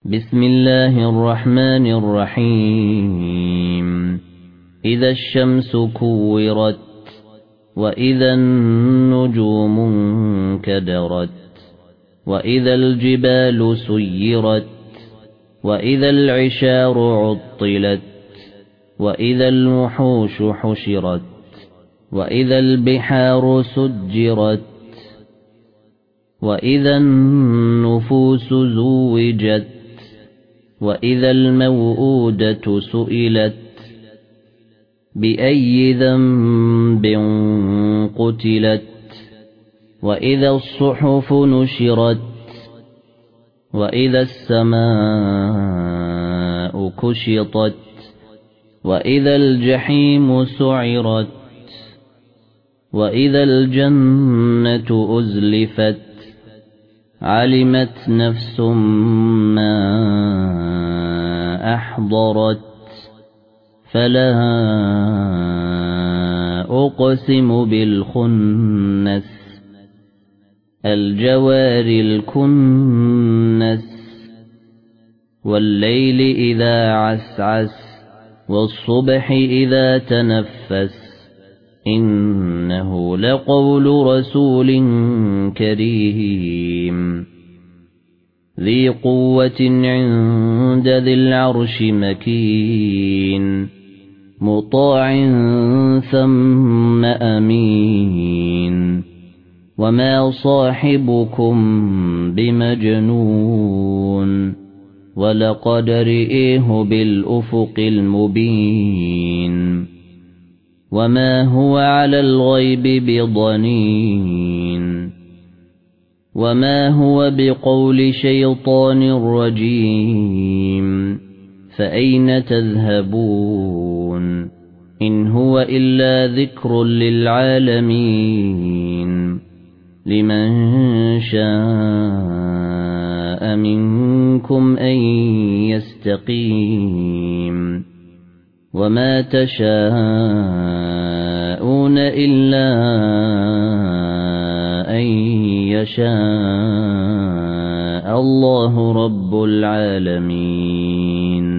بسم الله الرحمن الرحيم إذا الشمس كورت وإذا النجوم انكدرت وإذا الجبال سيرت وإذا العشار عطلت وإذا الوحوش حشرت وإذا البحار سجرت وإذا النفوس زوجت وإذا الموءودة سئلت بأي ذنب قتلت وإذا الصحف نشرت وإذا السماء كشطت وإذا الجحيم سعرت وإذا الجنة أزلفت علمت نفس ما أحضرت فلا أقسم بالخنس الجوار الكنس والليل إذا عسعس والصبح إذا تنفس إنه لقول رسول كريم ذي قوة عند ذي العرش مكين مطاع ثم أمين وما صاحبكم بمجنون ولقد رئيه بالأفق المبين وما هو على الغيب بضنين وما هو بقول شيطان رجيم فأين تذهبون إن هو إلا ذكر للعالمين لمن شاء منكم أن يستقيم وما تشاءون إلا أن يشاء الله رب العالمين.